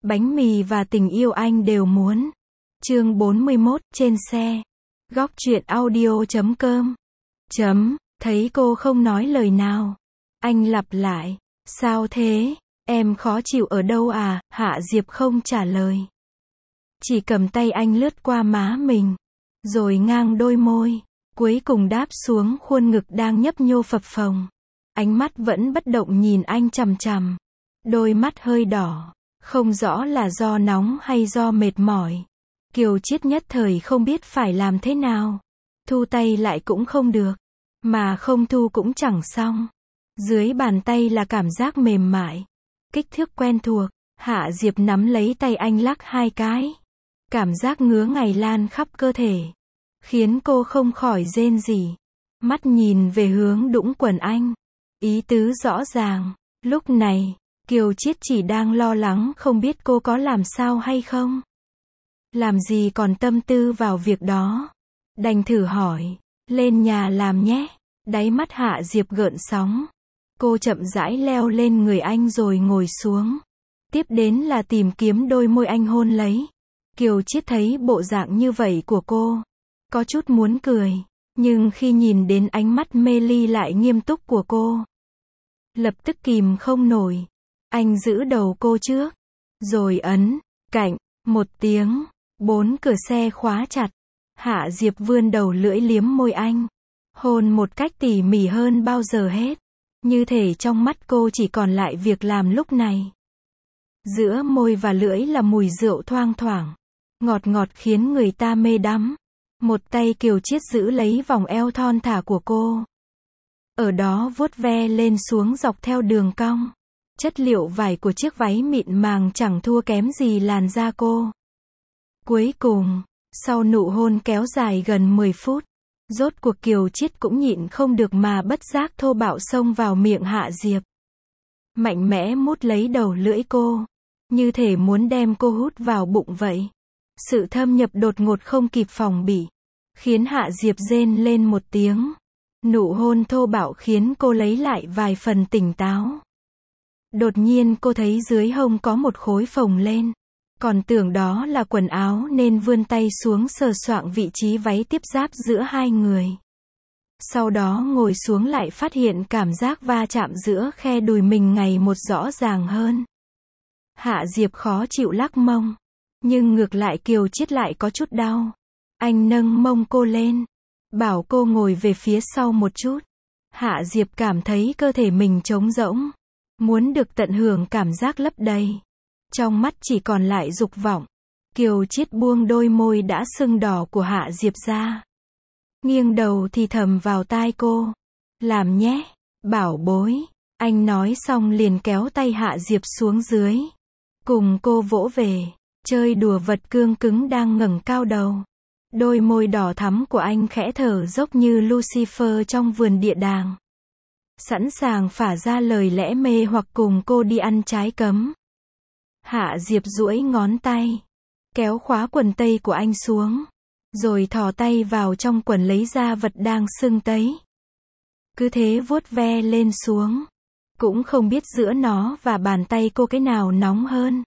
bánh mì và tình yêu anh đều muốn. Chương 41, trên xe. Góc truyện audio.com. Thấy cô không nói lời nào. Anh lặp lại. Sao thế? Em khó chịu ở đâu à? Hạ Diệp không trả lời. Chỉ cầm tay anh lướt qua má mình. Rồi ngang đôi môi. Cuối cùng đáp xuống khuôn ngực đang nhấp nhô phập phồng. Ánh mắt vẫn bất động nhìn anh chằm chằm. Đôi mắt hơi đỏ. Không rõ là do nóng hay do mệt mỏi. Kiều Chiết nhất thời không biết phải làm thế nào. Thu tay lại cũng không được. Mà không thu cũng chẳng xong. Dưới bàn tay là cảm giác mềm mại. Kích thước quen thuộc. Hạ Diệp nắm lấy tay anh lắc hai cái. Cảm giác ngứa ngày lan khắp cơ thể. Khiến cô không khỏi rên rỉ. Mắt nhìn về hướng đũng quần anh. Ý tứ rõ ràng. Lúc này, Kiều Chiết chỉ đang lo lắng không biết cô có làm sao hay không. Làm gì còn tâm tư vào việc đó. Đành thử hỏi. Lên nhà làm nhé. Đáy mắt Hạ Diệp gợn sóng. Cô chậm rãi leo lên người anh rồi ngồi xuống. Tiếp đến là tìm kiếm đôi môi anh hôn lấy. Kiều Chiết thấy bộ dạng như vậy của cô. Có chút muốn cười. Nhưng khi nhìn đến ánh mắt mê ly lại nghiêm túc của cô. Lập tức kìm không nổi. Anh giữ đầu cô trước. Rồi ấn. Cạnh. Một tiếng. 4 cửa xe khóa chặt. Hạ Diệp vươn đầu lưỡi liếm môi anh. Hôn một cách tỉ mỉ hơn bao giờ hết. Như thể trong mắt cô chỉ còn lại việc làm lúc này. Giữa môi và lưỡi là mùi rượu thoang thoảng. Ngọt ngọt khiến người ta mê đắm. Một tay Kiều Chiết giữ lấy vòng eo thon thả của cô. Ở đó vuốt ve lên xuống dọc theo đường cong. Chất liệu vải của chiếc váy mịn màng chẳng thua kém gì làn da cô. Cuối cùng, sau nụ hôn kéo dài gần 10 phút, rốt cuộc Kiều Chiết cũng nhịn không được mà bất giác thô bạo xông vào miệng Hạ Diệp. Mạnh mẽ mút lấy đầu lưỡi cô, như thể muốn đem cô hút vào bụng vậy. Sự thâm nhập đột ngột không kịp phòng bị, khiến Hạ Diệp rên lên một tiếng. Nụ hôn thô bạo khiến cô lấy lại vài phần tỉnh táo. Đột nhiên cô thấy dưới hông có một khối phồng lên. Còn tưởng đó là quần áo nên vươn tay xuống sờ soạng vị trí váy tiếp giáp giữa hai người. Sau đó ngồi xuống lại phát hiện cảm giác va chạm giữa khe đùi mình ngày một rõ ràng hơn. Hạ Diệp khó chịu lắc mông. Nhưng ngược lại Kiều Chiết lại có chút đau. Anh nâng mông cô lên. Bảo cô ngồi về phía sau một chút. Hạ Diệp cảm thấy cơ thể mình trống rỗng. Muốn được tận hưởng cảm giác lấp đầy. Trong mắt chỉ còn lại dục vọng. Kiều Chiết buông đôi môi đã sưng đỏ của Hạ Diệp ra. Nghiêng đầu thì thầm vào tai cô. Làm nhé, bảo bối. Anh nói xong liền kéo tay Hạ Diệp xuống dưới. Cùng cô vỗ về. Chơi đùa vật cương cứng đang ngẩng cao đầu. Đôi môi đỏ thắm của anh khẽ thở dốc như Lucifer trong vườn địa đàng. Sẵn sàng phả ra lời lẽ mê hoặc cùng cô đi ăn trái cấm. Hạ Diệp duỗi ngón tay. Kéo khóa quần tây của anh xuống. Rồi thò tay vào trong quần lấy ra vật đang sưng tấy. Cứ thế vuốt ve lên xuống. Cũng không biết giữa nó và bàn tay cô cái nào nóng hơn.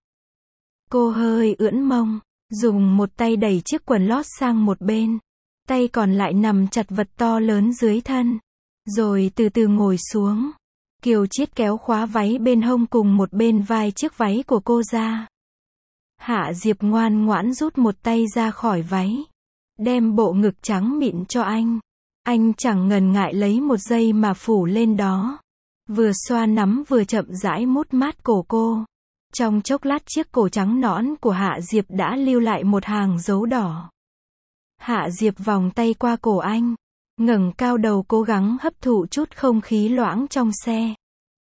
Cô hơi ưỡn mông. Dùng một tay đẩy chiếc quần lót sang một bên. Tay còn lại nằm chặt vật to lớn dưới thân. Rồi từ từ ngồi xuống. Kiều Chiết kéo khóa váy bên hông cùng một bên vai chiếc váy của cô ra. Hạ Diệp ngoan ngoãn rút một tay ra khỏi váy. Đem bộ ngực trắng mịn cho anh. Anh chẳng ngần ngại lấy một giây mà phủ lên đó. Vừa xoa nắm vừa chậm rãi mút mát cổ cô. Trong chốc lát chiếc cổ trắng nõn của Hạ Diệp đã lưu lại một hàng dấu đỏ. Hạ Diệp vòng tay qua cổ anh. Ngẩng cao đầu cố gắng hấp thụ chút không khí loãng trong xe.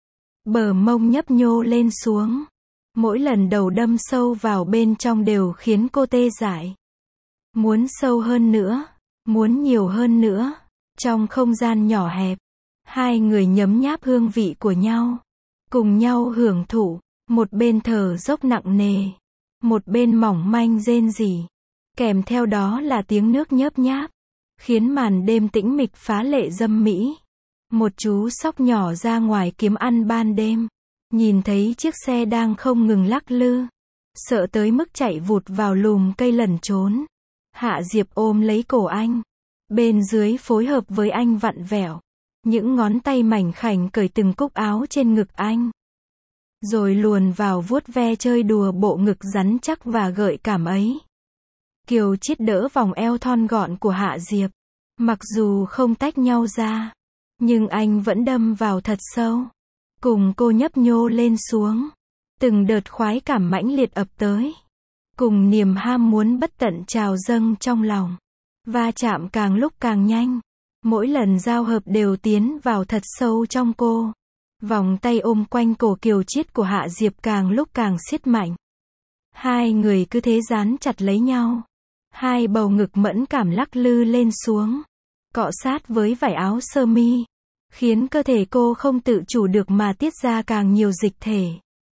Bờ mông nhấp nhô lên xuống. Mỗi lần đầu đâm sâu vào bên trong đều khiến cô tê dại. Muốn sâu hơn nữa. Muốn nhiều hơn nữa. Trong không gian nhỏ hẹp. Hai người nhấm nháp hương vị của nhau. Cùng nhau hưởng thụ. Một bên thở dốc nặng nề. Một bên mỏng manh rên rỉ. Kèm theo đó là tiếng nước nhớp nháp. Khiến màn đêm tĩnh mịch phá lệ dâm mỹ. Một chú sóc nhỏ ra ngoài kiếm ăn ban đêm. Nhìn thấy chiếc xe đang không ngừng lắc lư. sợ tới mức chạy vụt vào lùm cây lẩn trốn. Hạ Diệp ôm lấy cổ anh, bên dưới phối hợp với anh vặn vẹo, những ngón tay mảnh khảnh cởi từng cúc áo trên ngực anh, rồi luồn vào vuốt ve chơi đùa bộ ngực rắn chắc và gợi cảm ấy. Kiều Chiết đỡ vòng eo thon gọn của Hạ Diệp, mặc dù không tách nhau ra, nhưng anh vẫn đâm vào thật sâu, cùng cô nhấp nhô lên xuống. Từng đợt khoái cảm mãnh liệt ập tới, cùng niềm ham muốn bất tận trào dâng trong lòng. Va chạm càng lúc càng nhanh, mỗi lần giao hợp đều tiến vào thật sâu trong cô. Vòng tay ôm quanh cổ Kiều Chiết của Hạ Diệp càng lúc càng siết mạnh. Hai người cứ thế dán chặt lấy nhau. Hai bầu ngực mẫn cảm lắc lư lên xuống, cọ sát với vải áo sơ mi, khiến cơ thể cô không tự chủ được mà tiết ra càng nhiều dịch thể,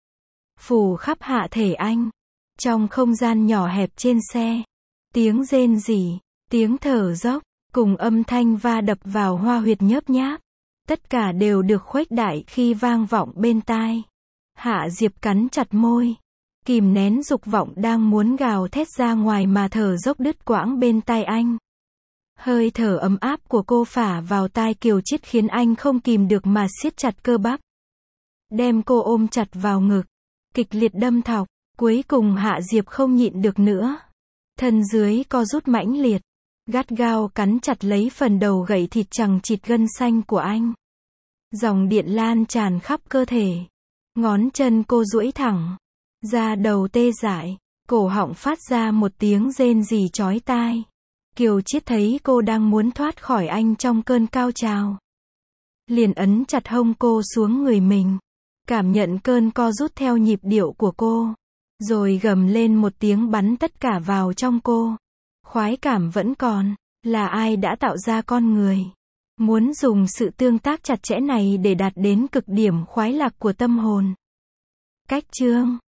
phủ khắp hạ thể anh. Trong không gian nhỏ hẹp trên xe, tiếng rên rỉ, tiếng thở dốc, cùng âm thanh va đập vào hoa huyệt nhớp nháp, tất cả đều được khuếch đại khi vang vọng bên tai. Hạ Diệp cắn chặt môi, kìm nén dục vọng đang muốn gào thét ra ngoài mà thở dốc đứt quãng bên tai anh. Hơi thở ấm áp của cô phả vào tai Kiều Chiết khiến anh không kìm được mà siết chặt cơ bắp, đem cô ôm chặt vào ngực, kịch liệt đâm thọc. Cuối cùng Hạ Diệp không nhịn được nữa, thân dưới co rút mãnh liệt, gắt gao cắn chặt lấy phần đầu gầy thịt chằng chịt gân xanh của anh. Dòng điện lan tràn khắp cơ thể, ngón chân cô duỗi thẳng, da đầu tê dại, cổ họng phát ra một tiếng rên rỉ chói tai. Kiều Chiết thấy cô đang muốn thoát khỏi anh trong cơn cao trào, liền ấn chặt hông cô xuống người mình, cảm nhận cơn co rút theo nhịp điệu của cô, rồi gầm lên một tiếng bắn tất cả vào trong cô. Khoái cảm vẫn còn, là ai đã tạo ra con người, muốn dùng sự tương tác chặt chẽ này để đạt đến cực điểm khoái lạc của tâm hồn. Cách chương